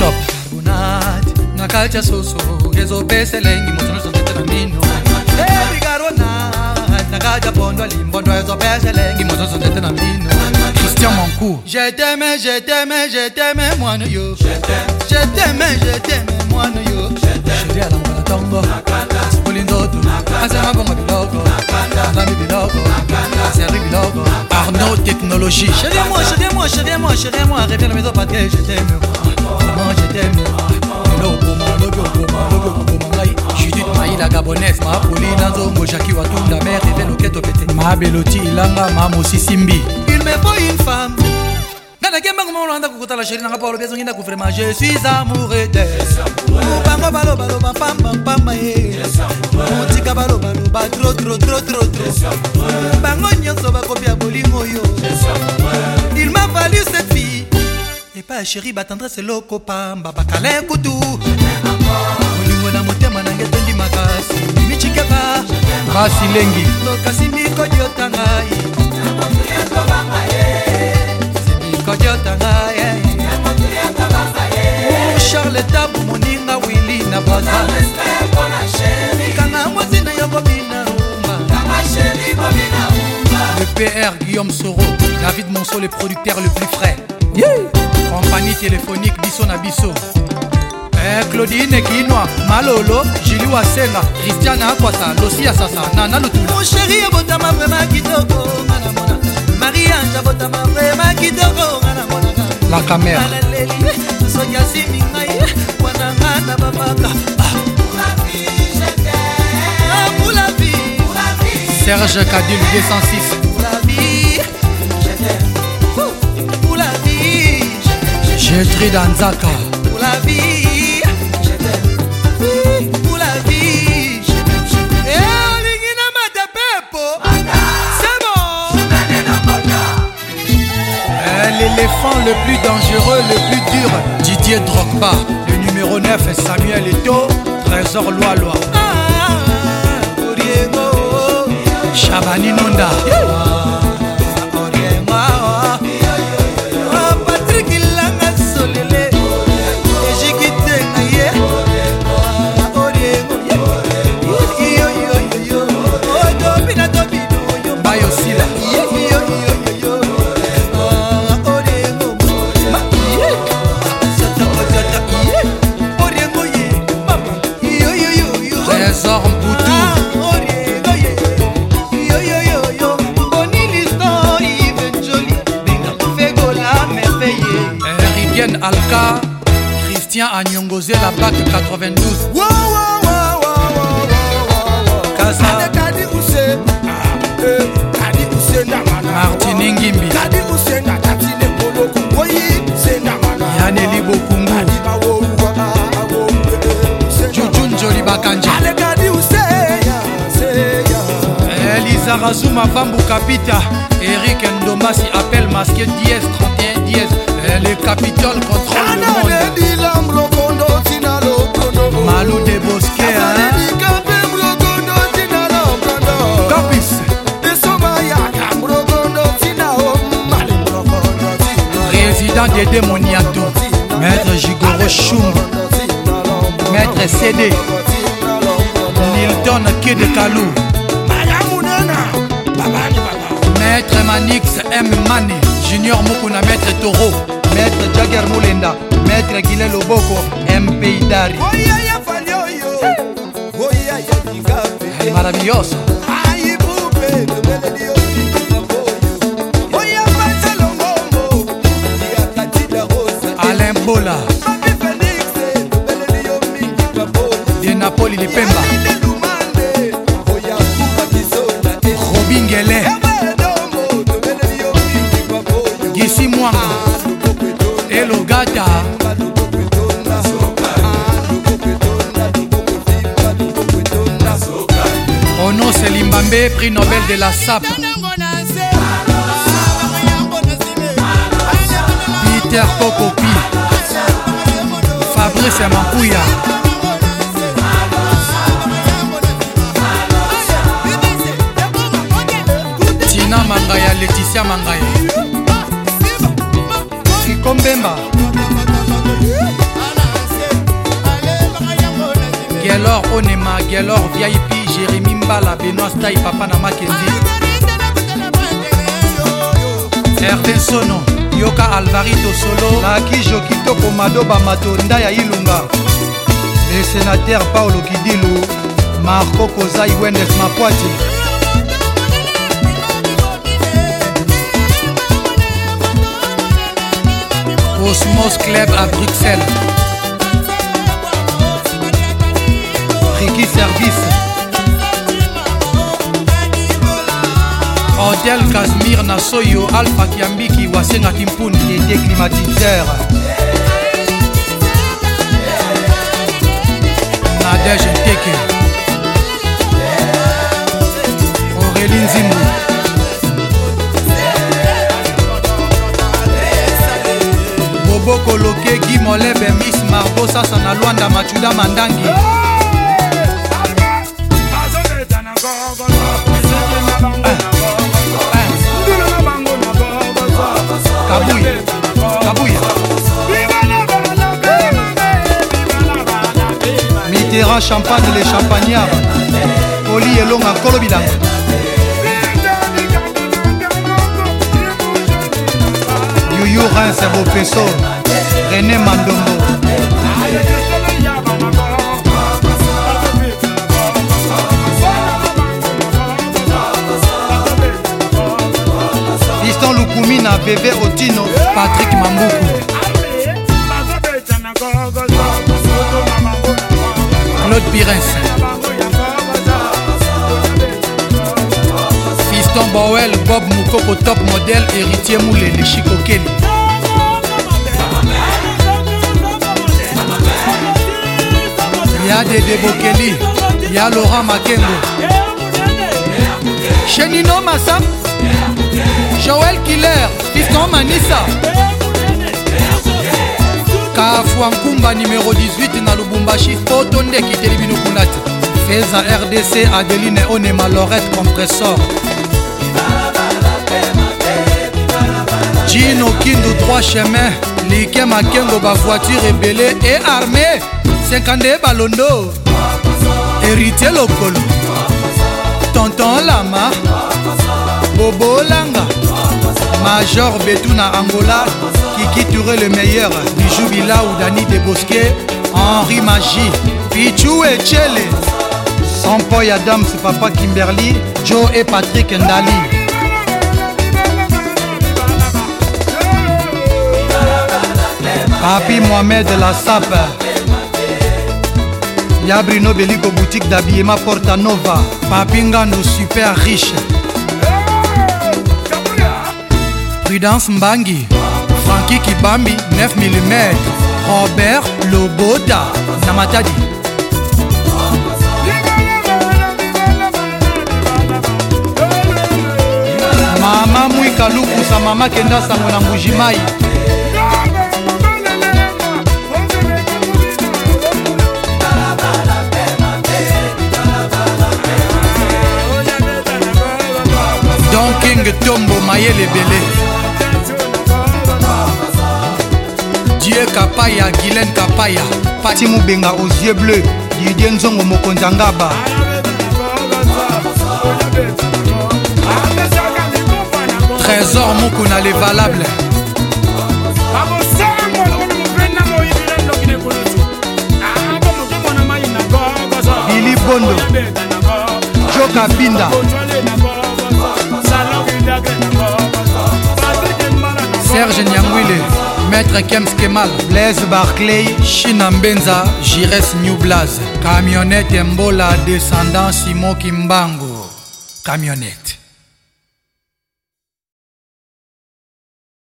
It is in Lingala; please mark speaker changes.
Speaker 1: shop
Speaker 2: Carbonate na kalcha soso ezo pese lengi motono sonte na mino bicarbonate na kalcha pondo limbondo ezo pese lengi motono sonte na mino
Speaker 1: Christian Mancourt.
Speaker 2: Je t'aime moi no yo je t'aime moi no yo chérie à la mona tombo Spolindoto asema bongo biloko Nami biloko Seri biloko
Speaker 1: Arnaud Technologie.
Speaker 2: Chérie moi reviens à la maison parce que je t'aime maman je t'aime
Speaker 1: Judith Maïla Gabonaise.
Speaker 2: Ma Pauline Nzongo Jackie Watunda mère et Veloketo Pété
Speaker 1: Ma Beloti Ilanga Mamosi Simbi.
Speaker 2: il me faut une femme Nana kemba kumolanda kukuta la chérie nanga Paulo bezo nginda kufrema je suis amoureux d'elle Bango balo pam Motika balo trop Bango nyonso bakopia bolingo yo il m'a fallu cette fille et pas chérie batendresse loko pamba bakala kutu bolingo na motema nange tondi makasi michikeba
Speaker 1: Basi Lengi.
Speaker 2: lokasi mikodiota ngai mikodiota ngai Charles Tabu moninga Willy na baza kanga mwasi na yo bobina umba
Speaker 1: Le PR Guillaume Soro. David Monceau, le producteur le plus frais. Compagnie téléphonique Bisso na Bisso. Claudine Guinois, Malolo, Julie Wasenga, Christiana Akwasa, Losia Sasa, Nana Lutu.
Speaker 2: mon chéri abotama vraiment kitoko ngana mona Marie-Ange abotama vraiment kitoko ngana mona
Speaker 1: La caméra.
Speaker 2: soki asimi ngai wana ngana babaka pour la vie
Speaker 1: Serge Kadil 206.
Speaker 2: pour la vie je t'aime pour la vie
Speaker 1: Gertrude Anzaka.
Speaker 2: pour la vie je t'aime pour la vie je t'aime et olingi na mata pepo c'est bon
Speaker 1: L'éléphant le plus dangereux, le plus dur, Didier Drogba. Le numéro 9, Samuel Eto'o, Trésor Loa.
Speaker 2: Oriengo
Speaker 1: Chabani Nonda.
Speaker 2: Oriengo Patrick Ilanga Solele Ejikite ngaye Oriengo yo Odobina dobino yo
Speaker 1: Bayo Sila. Trésor Mboutou. Rivienne Alka. Christian Agnongozé, la BAC 92. Martine Ngimbi. Yaneli Bokungu. Jujun Joli Bakanja. Elisa Razuma Vambu Kapita. Eric Ndomasi appelle masqué 10 31 10. Le Capitole contrôle le monde. Malou de Bosquet. Capis. Président Dédé Moniato. Maître Jigoro Choum. Maître CD. Nilton Kede Kalou. Maître Manix M. Mane. Junior Mokuna Maître Toro. Maître Jagger Moulenda. Maître Guilel Loboko. MP Idari. Es maravilloso. Alain Bola. De Napoli Lipemba. Robin Guélé. Gissi Mwango. Elogata. Ono Selimbambe, prix Nobel de la SAP. Peter Kokopi. Fabrice Mampouya. Tina Mangaya, Laetitia Mangaya. Kikombemba. Gelor Onema, Gelor VIP, Jérémy Mbala, Benoît Stay, Papa na Makenzi, Erden Sono, Yoka Alvarito Solo,
Speaker 2: Naki Jokitoko Madoba Matonda ya Ilunga, le sénateur Paolo Kidilu, Marco Kozai Wendes Mapoati,
Speaker 1: Osmos Club à Bruxelles,
Speaker 2: Ricky Service,
Speaker 1: Hotel Casimir Nasoyo, Alpha Kiambiki, Wasenga Kimpuni,
Speaker 2: Dédé Climatiseur,
Speaker 1: Nadège Nteke, Aurélie Nzimou, Bobo Koloke, Guy Molebe, Miss Margot, Sasa na Luanda, Machuda Mandangi, Kabouya, Kabouya,
Speaker 2: Mitterrand Champagne les Champagnards, Oli Elonga Kolobilanga, Youyou Reims Bopesso, René Mandombo, Fiston Lukumina, Bébé Otino,
Speaker 1: Patrick Mambuku, Claude Pires, Fiston Bowell, Bob Moukoko, top modèle, héritier Moulé, les Chico Kelly, Y'a Dédé Bokeli, Y'a Laurent Makengo, Chenino Massam, Joël Killer, Fiston Manissa, Kafouan Kumba numéro 18 na Lubumbashi, Otonde Kitelibino Kunati, Feza RDC, Adeline Onema, Lorette Compressor, Gino Kindu 3 chemins, Like Makengo, ba voiture ébélée et armée, 52 Balondo, Héritier Lokolo, Tonton Lama, Bobo Langa, Major Betuna Angola, Kiki Touré le meilleur, Bijou Bila ou Dani Desbosquets, Henri Magie, Pichou et Tchele,
Speaker 2: Sampoy Adams, Papa Kimberly,
Speaker 1: Joe et Patrick Ndali,
Speaker 2: Papi Mohamed La Sape, Y'a Bruno Beliko boutique d'habillement Porta Nova,
Speaker 1: Papi Ngandou super riche, Prudence Mbangi, Frankie Kibambi 9 mm, Robert Loboda, Namatadi,
Speaker 2: Mama Mwika Lukusa, Mama Kenda Sango na Mbujimai,
Speaker 1: Don King Tombo Mayele Belé, Dieu Kapaya, Guylaine Kapaya,
Speaker 2: Pati Moubenga aux yeux bleus, Didier Nzongo Mokonzangaba,
Speaker 1: Trésor Mukuna les valables,
Speaker 2: Billy Bondo, Joka Binda,
Speaker 1: Serge Nyangwile, Maître Kems Kemal,
Speaker 2: Blaise Barclay,
Speaker 1: China Mbenza, Jires New Blaze, Camionnette Mbola, descendant Simo Kimbango, Camionnette.